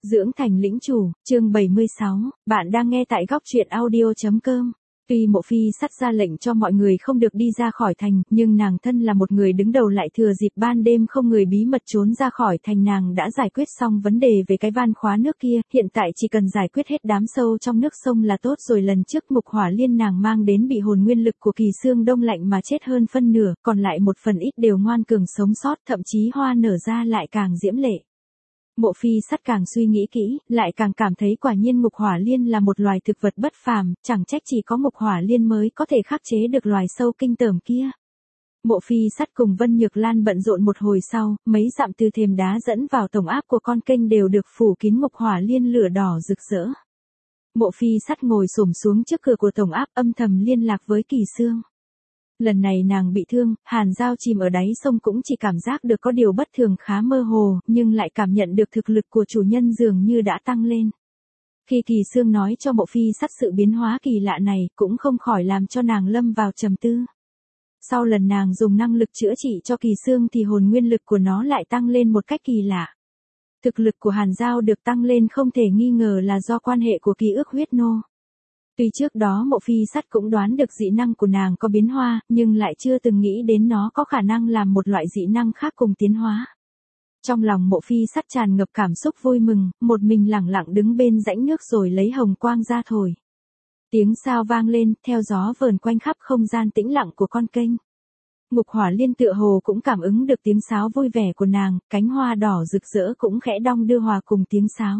Dưỡng thành lĩnh chủ, chương 76, bạn đang nghe tại góc truyện audio.com. Tuy Mộ Phi Sắt ra lệnh cho mọi người không được đi ra khỏi thành, nhưng nàng thân là một người đứng đầu lại thừa dịp ban đêm không người bí mật trốn ra khỏi thành. Nàng đã giải quyết xong vấn đề về cái van khóa nước kia, hiện tại chỉ cần giải quyết hết đám sâu trong nước sông là tốt rồi. Lần trước Ngục Hỏa Liên nàng mang đến bị hồn nguyên lực của Kỳ Xương đông lạnh mà chết hơn phân nửa, còn lại một phần ít đều ngoan cường sống sót, thậm chí hoa nở ra lại càng diễm lệ. Mộ Phi Sắt càng suy nghĩ kỹ, lại càng cảm thấy quả nhiên Ngục Hỏa Liên là một loài thực vật bất phàm, chẳng trách chỉ có Ngục Hỏa Liên mới có thể khắc chế được loài sâu kinh tởm kia. Mộ Phi Sắt cùng Vân Nhược Lan bận rộn một hồi sau, mấy dặm từ thềm đá dẫn vào tổng áp của con kênh đều được phủ kín Ngục Hỏa Liên lửa đỏ rực rỡ. Mộ Phi Sắt ngồi xổm xuống trước cửa của tổng áp âm thầm liên lạc với Kỳ Xương. Lần này nàng bị thương, hàn dao chìm ở đáy sông cũng chỉ cảm giác được có điều bất thường khá mơ hồ, nhưng lại cảm nhận được thực lực của chủ nhân dường như đã tăng lên. Khi Kỳ Xương nói cho Mộ Phi Sắt sự biến hóa kỳ lạ này, cũng không khỏi làm cho nàng lâm vào trầm tư. Sau lần nàng dùng năng lực chữa trị cho Kỳ Xương thì hồn nguyên lực của nó lại tăng lên một cách kỳ lạ. Thực lực của hàn dao được tăng lên không thể nghi ngờ là do quan hệ của ký ức huyết nô. Tuy trước đó Mộ Phi Sắt cũng đoán được dị năng của nàng có biến hóa, nhưng lại chưa từng nghĩ đến nó có khả năng làm một loại dị năng khác cùng tiến hóa. Trong lòng Mộ Phi Sắt tràn ngập cảm xúc vui mừng, một mình lẳng lặng đứng bên rãnh nước rồi lấy hồng quang ra thổi. Tiếng sao vang lên, theo gió vờn quanh khắp không gian tĩnh lặng của con kênh. Ngục Hỏa Liên tựa hồ cũng cảm ứng được tiếng sáo vui vẻ của nàng, cánh hoa đỏ rực rỡ cũng khẽ đong đưa hòa cùng tiếng sáo.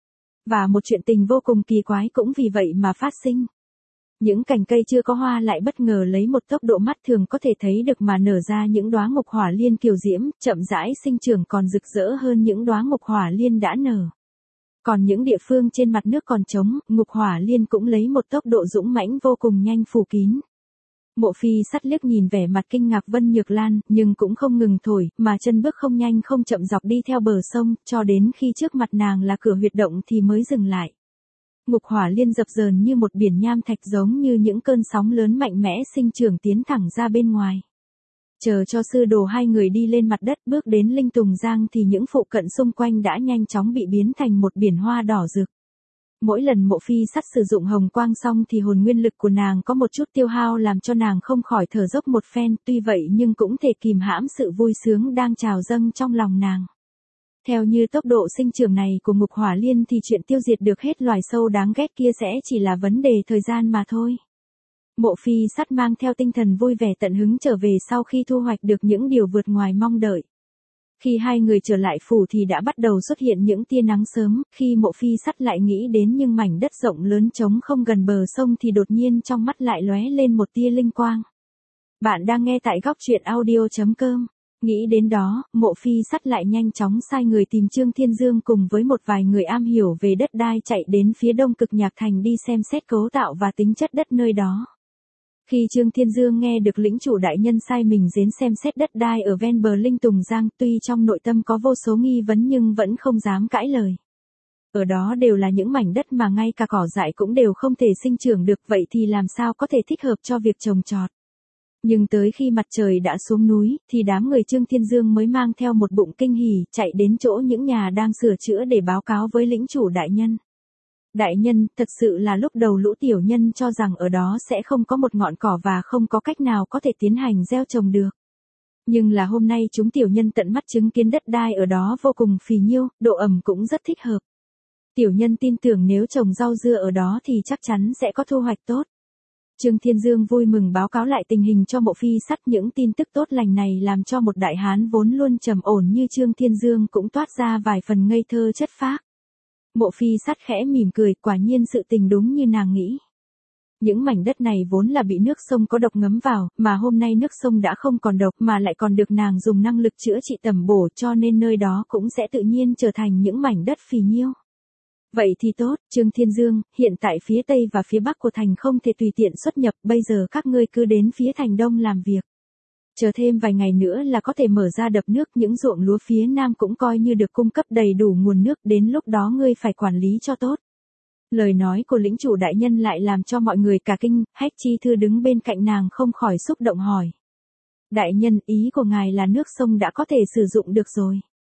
Và một chuyện tình vô cùng kỳ quái cũng vì vậy mà phát sinh. Những cành cây chưa có hoa lại bất ngờ lấy một tốc độ mắt thường có thể thấy được mà nở ra những đóa Ngục Hỏa Liên kiều diễm, chậm rãi sinh trưởng còn rực rỡ hơn những đóa Ngục Hỏa Liên đã nở. Còn những địa phương trên mặt nước còn trống, Ngục Hỏa Liên cũng lấy một tốc độ dũng mãnh vô cùng nhanh phủ kín. Mộ Phi Sắt liếc nhìn vẻ mặt kinh ngạc Vân Nhược Lan, nhưng cũng không ngừng thổi, mà chân bước không nhanh không chậm dọc đi theo bờ sông, cho đến khi trước mặt nàng là cửa huyệt động thì mới dừng lại. Ngục Hỏa Liên dập dờn như một biển nham thạch, giống như những cơn sóng lớn mạnh mẽ sinh trưởng tiến thẳng ra bên ngoài. Chờ cho sư đồ hai người đi lên mặt đất bước đến Linh Tùng Giang thì những phụ cận xung quanh đã nhanh chóng bị biến thành một biển hoa đỏ rực. Mỗi lần Mộ Phi Sắt sử dụng hồng quang xong thì hồn nguyên lực của nàng có một chút tiêu hao làm cho nàng không khỏi thở dốc một phen, tuy vậy nhưng cũng thể kìm hãm sự vui sướng đang trào dâng trong lòng nàng. Theo như tốc độ sinh trưởng này của Ngục Hỏa Liên thì chuyện tiêu diệt được hết loài sâu đáng ghét kia sẽ chỉ là vấn đề thời gian mà thôi. Mộ Phi Sắt mang theo tinh thần vui vẻ tận hứng trở về sau khi thu hoạch được những điều vượt ngoài mong đợi. Khi hai người trở lại phủ thì đã bắt đầu xuất hiện những tia nắng sớm, khi Mộ Phi Sắt lại nghĩ đến những mảnh đất rộng lớn trống không gần bờ sông thì đột nhiên trong mắt lại lóe lên một tia linh quang. Bạn đang nghe tại góc truyện audio.com. Nghĩ đến đó, Mộ Phi Sắt lại nhanh chóng sai người tìm Trương Thiên Dương cùng với một vài người am hiểu về đất đai chạy đến phía đông Cực Nhạc Thành đi xem xét cấu tạo và tính chất đất nơi đó. Khi Trương Thiên Dương nghe được lĩnh chủ đại nhân sai mình đến xem xét đất đai ở ven bờ Linh Tùng Giang, tuy trong nội tâm có vô số nghi vấn nhưng vẫn không dám cãi lời. Ở đó đều là những mảnh đất mà ngay cả cỏ dại cũng đều không thể sinh trưởng được, vậy thì làm sao có thể thích hợp cho việc trồng trọt. Nhưng tới khi mặt trời đã xuống núi, thì đám người Trương Thiên Dương mới mang theo một bụng kinh hỉ, chạy đến chỗ những nhà đang sửa chữa để báo cáo với lĩnh chủ đại nhân. Đại nhân, thật sự là lúc đầu lũ tiểu nhân cho rằng ở đó sẽ không có một ngọn cỏ và không có cách nào có thể tiến hành gieo trồng được. Nhưng là hôm nay chúng tiểu nhân tận mắt chứng kiến đất đai ở đó vô cùng phì nhiêu, độ ẩm cũng rất thích hợp. Tiểu nhân tin tưởng nếu trồng rau dưa ở đó thì chắc chắn sẽ có thu hoạch tốt. Trương Thiên Dương vui mừng báo cáo lại tình hình cho Mộ Phi Sắt. Những tin tức tốt lành này làm cho một đại hán vốn luôn trầm ổn như Trương Thiên Dương cũng toát ra vài phần ngây thơ chất phác. Mộ Phi Sắt khẽ mỉm cười, quả nhiên sự tình đúng như nàng nghĩ. Những mảnh đất này vốn là bị nước sông có độc ngấm vào, mà hôm nay nước sông đã không còn độc mà lại còn được nàng dùng năng lực chữa trị tầm bổ, cho nên nơi đó cũng sẽ tự nhiên trở thành những mảnh đất phì nhiêu. Vậy thì tốt, Trương Thiên Dương, hiện tại phía Tây và phía Bắc của thành không thể tùy tiện xuất nhập, bây giờ các ngươi cứ đến phía thành Đông làm việc. Chờ thêm vài ngày nữa là có thể mở ra đập nước, những ruộng lúa phía Nam cũng coi như được cung cấp đầy đủ nguồn nước, đến lúc đó ngươi phải quản lý cho tốt. Lời nói của lĩnh chủ đại nhân lại làm cho mọi người cả kinh, Hách Chi Thư đứng bên cạnh nàng không khỏi xúc động hỏi. Đại nhân, ý của ngài là nước sông đã có thể sử dụng được rồi.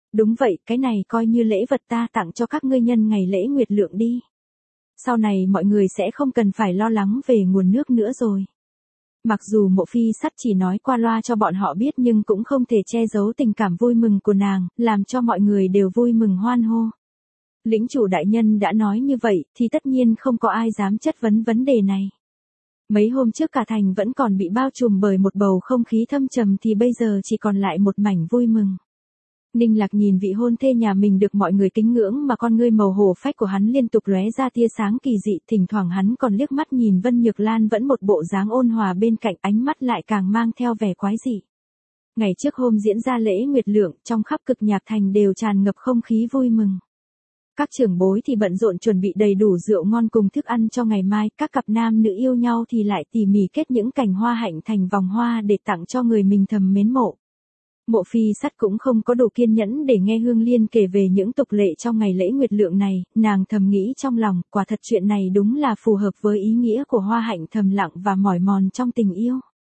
Đúng vậy, cái này coi như lễ vật ta tặng cho các ngươi nhân ngày lễ Nguyệt Lượng đi. Sau này mọi người sẽ không cần phải lo lắng về nguồn nước nữa rồi. Mặc dù Mộ Phi Sắt chỉ nói qua loa cho bọn họ biết nhưng cũng không thể che giấu tình cảm vui mừng của nàng, làm cho mọi người đều vui mừng hoan hô. Lĩnh chủ đại nhân đã nói như vậy thì tất nhiên không có ai dám chất vấn vấn đề này. Mấy hôm trước cả thành vẫn còn bị bao trùm bởi một bầu không khí thâm trầm thì bây giờ chỉ còn lại một mảnh vui mừng. Ninh Lạc nhìn vị hôn thê nhà mình được mọi người kính ngưỡng mà con ngươi màu hổ phách của hắn liên tục lóe ra tia sáng kỳ dị, thỉnh thoảng hắn còn liếc mắt nhìn Vân Nhược Lan vẫn một bộ dáng ôn hòa bên cạnh, ánh mắt lại càng mang theo vẻ quái dị. Ngày trước hôm diễn ra lễ Nguyệt Lượng, trong khắp Cực Nhạc Thành đều tràn ngập không khí vui mừng. Các trưởng bối thì bận rộn chuẩn bị đầy đủ rượu ngon cùng thức ăn cho ngày mai, các cặp nam nữ yêu nhau thì lại tỉ mỉ kết những cành hoa hạnh thành vòng hoa để tặng cho người mình thầm mến mộ. Mộ Phi Sắt cũng không có đủ kiên nhẫn để nghe Hương Liên kể về những tục lệ trong ngày lễ Nguyệt Lượng này, nàng thầm nghĩ trong lòng, quả thật chuyện này đúng là phù hợp với ý nghĩa của hoa hạnh thầm lặng và mỏi mòn trong tình yêu.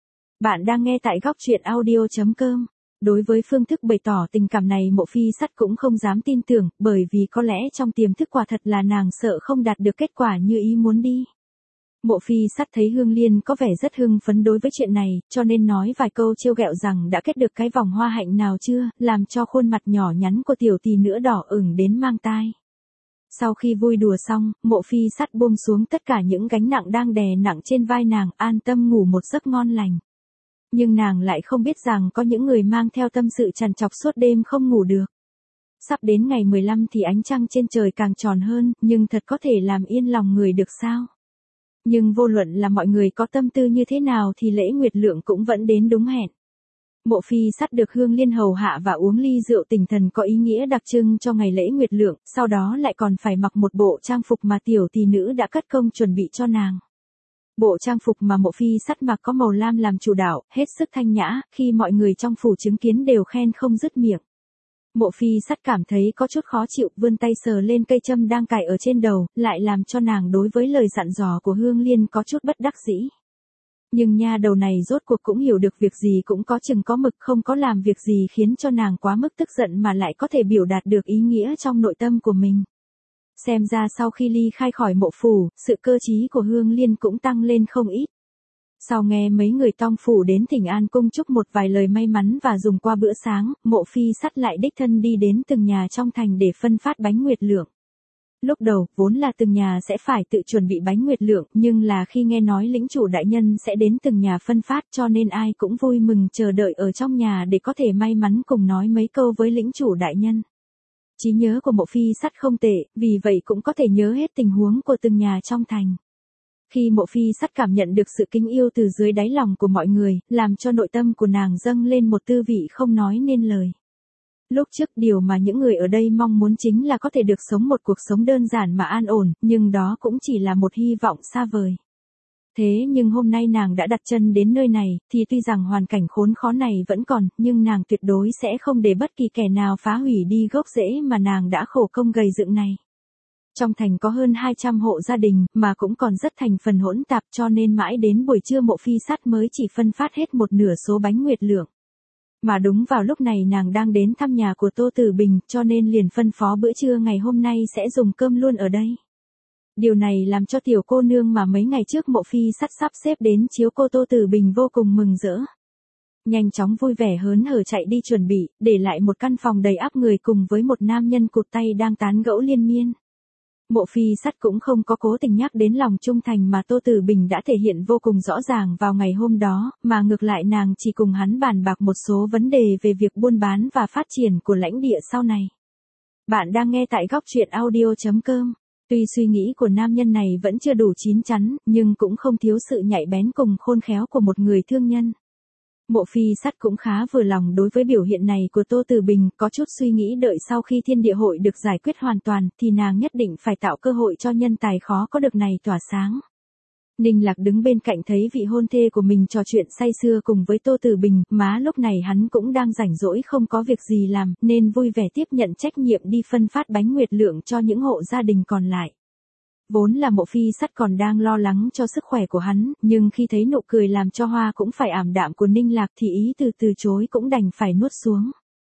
Bạn đang nghe tại góc truyện audio.com. Đối với phương thức bày tỏ tình cảm này Mộ Phi Sắt cũng không dám tin tưởng, bởi vì có lẽ trong tiềm thức quả thật là nàng sợ không đạt được kết quả như ý muốn đi. Mộ Phi Sắt thấy Hương Liên có vẻ rất hưng phấn đối với chuyện này, cho nên nói vài câu trêu ghẹo rằng đã kết được cái vòng hoa hạnh nào chưa, làm cho khuôn mặt nhỏ nhắn của tiểu tỷ nữa đỏ ửng đến mang tai. Sau khi vui đùa xong, Mộ Phi Sắt buông xuống tất cả những gánh nặng đang đè nặng trên vai nàng, an tâm ngủ một giấc ngon lành. Nhưng nàng lại không biết rằng có những người mang theo tâm sự trằn trọc suốt đêm không ngủ được. Sắp đến ngày 15 thì ánh trăng trên trời càng tròn hơn, nhưng thật có thể làm yên lòng người được sao? Nhưng vô luận là mọi người có tâm tư như thế nào thì lễ Nguyệt Lượng cũng vẫn đến đúng hẹn. Mộ Phi Sắt được Hương Liên hầu hạ và uống ly rượu tinh thần có ý nghĩa đặc trưng cho ngày lễ Nguyệt Lượng, sau đó lại còn phải mặc một bộ trang phục mà tiểu tỷ nữ đã cất công chuẩn bị cho nàng. Bộ trang phục mà Mộ Phi Sắt mặc có màu lam làm chủ đạo, hết sức thanh nhã, khi mọi người trong phủ chứng kiến đều khen không dứt miệng. Mộ Phi Sắt cảm thấy có chút khó chịu, vươn tay sờ lên cây châm đang cài ở trên đầu, lại làm cho nàng đối với lời dặn dò của Hương Liên có chút bất đắc dĩ. Nhưng nha đầu này rốt cuộc cũng hiểu được việc gì cũng có chừng có mực, không có làm việc gì khiến cho nàng quá mức tức giận mà lại có thể biểu đạt được ý nghĩa trong nội tâm của mình. Xem ra sau khi ly khai khỏi mộ phủ, sự cơ trí của Hương Liên cũng tăng lên không ít. Sau nghe mấy người tông phủ đến Thỉnh An cung chúc một vài lời may mắn và dùng qua bữa sáng, Mộ Phi Sắt lại đích thân đi đến từng nhà trong thành để phân phát bánh Nguyệt Lượng. Lúc đầu, vốn là từng nhà sẽ phải tự chuẩn bị bánh Nguyệt Lượng, nhưng là khi nghe nói lĩnh chủ đại nhân sẽ đến từng nhà phân phát cho nên ai cũng vui mừng chờ đợi ở trong nhà để có thể may mắn cùng nói mấy câu với lĩnh chủ đại nhân. Trí nhớ của Mộ Phi Sắt không tệ, vì vậy cũng có thể nhớ hết tình huống của từng nhà trong thành. Khi Mộ Phi Sắt cảm nhận được sự kính yêu từ dưới đáy lòng của mọi người, làm cho nội tâm của nàng dâng lên một tư vị không nói nên lời. Lúc trước điều mà những người ở đây mong muốn chính là có thể được sống một cuộc sống đơn giản mà an ổn, nhưng đó cũng chỉ là một hy vọng xa vời. Thế nhưng hôm nay nàng đã đặt chân đến nơi này, thì tuy rằng hoàn cảnh khốn khó này vẫn còn, nhưng nàng tuyệt đối sẽ không để bất kỳ kẻ nào phá hủy đi gốc rễ mà nàng đã khổ công gầy dựng này. Trong thành có hơn 200 hộ gia đình, mà cũng còn rất thành phần hỗn tạp, cho nên mãi đến buổi trưa Mộ Phi Sắt mới chỉ phân phát hết một nửa số bánh Nguyệt Lượng. Mà đúng vào lúc này nàng đang đến thăm nhà của Tô Tử Bình, cho nên liền phân phó bữa trưa ngày hôm nay sẽ dùng cơm luôn ở đây. Điều này làm cho tiểu cô nương mà mấy ngày trước Mộ Phi Sắt sắp xếp đến chiếu cô Tô Tử Bình vô cùng mừng rỡ. Nhanh chóng vui vẻ hớn hở chạy đi chuẩn bị, để lại một căn phòng đầy ắp người cùng với một nam nhân cụt tay đang tán gẫu liên miên. Mộ Phi Sắt cũng không có cố tình nhắc đến lòng trung thành mà Tô Tử Bình đã thể hiện vô cùng rõ ràng vào ngày hôm đó, mà ngược lại nàng chỉ cùng hắn bàn bạc một số vấn đề về việc buôn bán và phát triển của lãnh địa sau này. Bạn đang nghe tại góc truyện audio.com. Tuy suy nghĩ của nam nhân này vẫn chưa đủ chín chắn, nhưng cũng không thiếu sự nhạy bén cùng khôn khéo của một người thương nhân. Mộ Phi Sắt cũng khá vừa lòng đối với biểu hiện này của Tô Tử Bình, có chút suy nghĩ đợi sau khi thiên địa hội được giải quyết hoàn toàn, thì nàng nhất định phải tạo cơ hội cho nhân tài khó có được này tỏa sáng. Ninh Lạc đứng bên cạnh thấy vị hôn thê của mình trò chuyện say sưa cùng với Tô Tử Bình, má lúc này hắn cũng đang rảnh rỗi không có việc gì làm, nên vui vẻ tiếp nhận trách nhiệm đi phân phát bánh Nguyệt Lượng cho những hộ gia đình còn lại. Vốn là Mộ Phi Sắt còn đang lo lắng cho sức khỏe của hắn, nhưng khi thấy nụ cười làm cho hoa cũng phải ảm đạm của Ninh Lạc thì ý từ chối cũng đành phải nuốt xuống.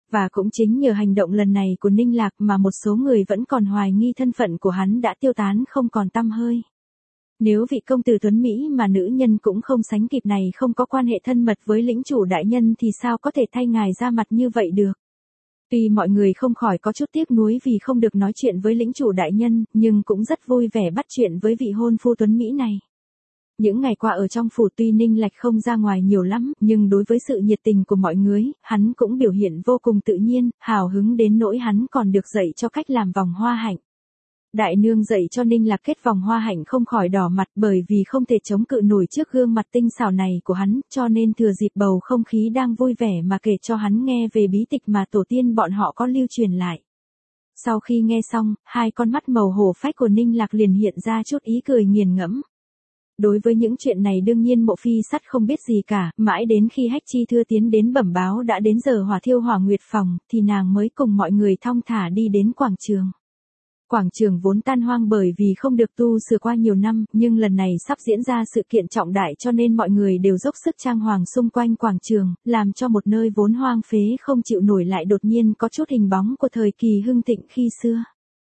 Và cũng chính nhờ hành động lần này của Ninh Lạc mà một số người vẫn còn hoài nghi thân phận của hắn đã tiêu tán không còn tăm hơi. Nếu vị công tử tuấn Mỹ mà nữ nhân cũng không sánh kịp này không có quan hệ thân mật với lĩnh chủ đại nhân thì sao có thể thay ngài ra mặt như vậy được. Tuy mọi người không khỏi có chút tiếc nuối vì không được nói chuyện với lĩnh chủ đại nhân, nhưng cũng rất vui vẻ bắt chuyện với vị hôn phu tuấn Mỹ này. Những ngày qua ở trong phủ tuy Ninh Lạch không ra ngoài nhiều lắm, nhưng đối với sự nhiệt tình của mọi người, hắn cũng biểu hiện vô cùng tự nhiên, hào hứng đến nỗi hắn còn được dạy cho cách làm vòng hoa hạnh. Đại nương dạy cho Ninh Lạc kết vòng hoa hạnh không khỏi đỏ mặt bởi vì không thể chống cự nổi trước gương mặt tinh xảo này của hắn, cho nên thừa dịp bầu không khí đang vui vẻ mà kể cho hắn nghe về bí tịch mà tổ tiên bọn họ có lưu truyền lại. Sau khi nghe xong, hai con mắt màu hổ phách của Ninh Lạc liền hiện ra chút ý cười nghiền ngẫm. Đối với những chuyện này đương nhiên Mộ Phi Sắt không biết gì cả, mãi đến khi Hách Chi Thưa tiến đến bẩm báo đã đến giờ hỏa thiêu Hỏa Nguyệt phòng, thì nàng mới cùng mọi người thong thả đi đến quảng trường. Quảng trường vốn tan hoang bởi vì không được tu sửa qua nhiều năm, nhưng lần này sắp diễn ra sự kiện trọng đại cho nên mọi người đều dốc sức trang hoàng xung quanh quảng trường, làm cho một nơi vốn hoang phế không chịu nổi lại đột nhiên có chút hình bóng của thời kỳ hưng thịnh khi xưa.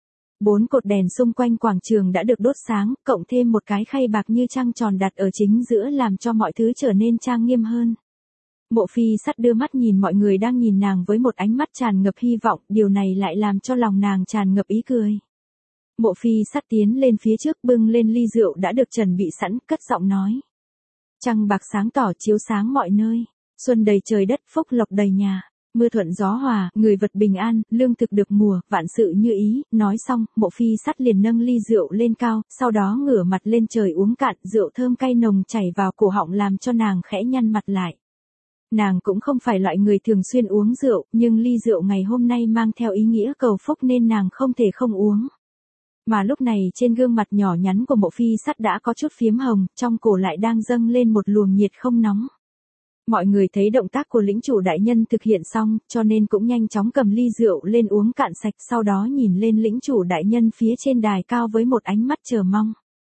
4 cột đèn xung quanh quảng trường đã được đốt sáng, cộng thêm một cái khay bạc như trăng tròn đặt ở chính giữa làm cho mọi thứ trở nên trang nghiêm hơn. Mộ Phi Sắt đưa mắt nhìn mọi người đang nhìn nàng với một ánh mắt tràn ngập hy vọng, điều này lại làm cho lòng nàng tràn ngập ý cười. Mộ Phi Sắt tiến lên phía trước bưng lên ly rượu đã được chuẩn bị sẵn, cất giọng nói. Trăng bạc sáng tỏ chiếu sáng mọi nơi, xuân đầy trời đất phúc lộc đầy nhà. Mưa thuận gió hòa, người vật bình an, lương thực được mùa, vạn sự như ý, nói xong, Mộ Phi Sắt liền nâng ly rượu lên cao, sau đó ngửa mặt lên trời uống cạn, rượu thơm cay nồng chảy vào cổ họng làm cho nàng khẽ nhăn mặt lại. Nàng cũng không phải loại người thường xuyên uống rượu, nhưng ly rượu ngày hôm nay mang theo ý nghĩa cầu phúc nên nàng không thể không uống. Mà lúc này trên gương mặt nhỏ nhắn của Mộ Phi Sắt đã có chút phiếm hồng, trong cổ lại đang dâng lên một luồng nhiệt không nóng. Mọi người thấy động tác của lĩnh chủ đại nhân thực hiện xong, cho nên cũng nhanh chóng cầm ly rượu lên uống cạn sạch, sau đó nhìn lên lĩnh chủ đại nhân phía trên đài cao với một ánh mắt chờ mong.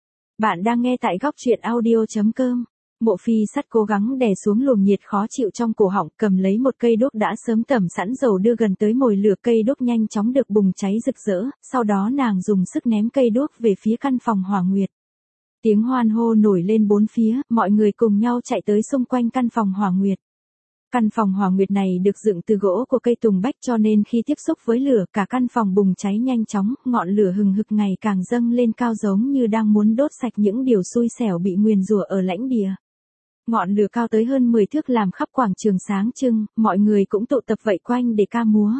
Bạn đang nghe tại góc truyện audio.com. Mộ Phi Sắt cố gắng đè xuống luồng nhiệt khó chịu trong cổ họng, cầm lấy một cây đuốc đã sớm tẩm sẵn dầu đưa gần tới mồi lửa, cây đuốc nhanh chóng được bùng cháy rực rỡ, sau đó nàng dùng sức ném cây đuốc về phía căn phòng Hỏa Nguyệt. Tiếng hoan hô nổi lên bốn phía, mọi người cùng nhau chạy tới xung quanh căn phòng Hỏa Nguyệt. Căn phòng Hỏa Nguyệt này được dựng từ gỗ của cây tùng bách cho nên khi tiếp xúc với lửa cả căn phòng bùng cháy nhanh chóng, ngọn lửa hừng hực ngày càng dâng lên cao giống như đang muốn đốt sạch những điều xui xẻo bị nguyền rủa ở lãnh địa. Ngọn lửa cao tới hơn 10 thước làm khắp quảng trường sáng trưng, mọi người cũng tụ tập vây quanh để ca múa.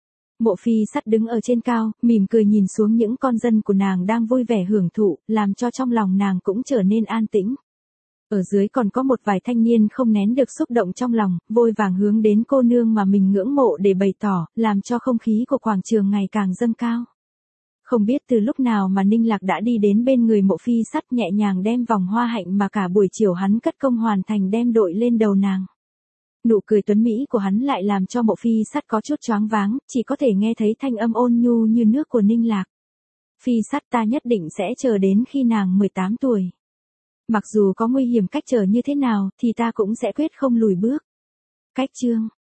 Mộ Phi Sắt đứng ở trên cao, mỉm cười nhìn xuống những con dân của nàng đang vui vẻ hưởng thụ, làm cho trong lòng nàng cũng trở nên an tĩnh. Ở dưới còn có một vài thanh niên không nén được xúc động trong lòng, vội vàng hướng đến cô nương mà mình ngưỡng mộ để bày tỏ, làm cho không khí của quảng trường ngày càng dâng cao. Không biết từ lúc nào mà Ninh Lạc đã đi đến bên người Mộ Phi Sắt nhẹ nhàng đem vòng hoa hạnh mà cả buổi chiều hắn cất công hoàn thành đem đội lên đầu nàng. Nụ cười tuấn mỹ của hắn lại làm cho Mộ Phi Sắt có chút choáng váng, chỉ có thể nghe thấy thanh âm ôn nhu như nước của Ninh Lạc. Phi Sắt, ta nhất định sẽ chờ đến khi nàng 18 tuổi. Mặc dù có nguy hiểm cách trở như thế nào thì ta cũng sẽ quyết không lùi bước. Cách chương